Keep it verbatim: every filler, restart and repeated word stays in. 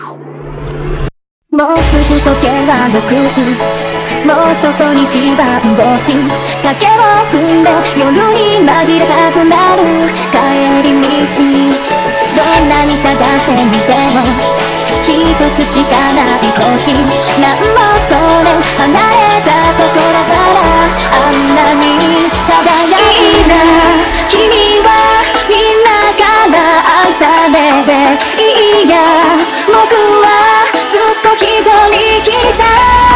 もうすぐ時計はろくじ、もう外に一番星影を踏んで夜に紛れたくなる帰り道、どんなに探してみても一つしかない星、何もこれ離れたところからあんなに輝いな君はみんなから愛されていいや、僕はずっと一人きりさ。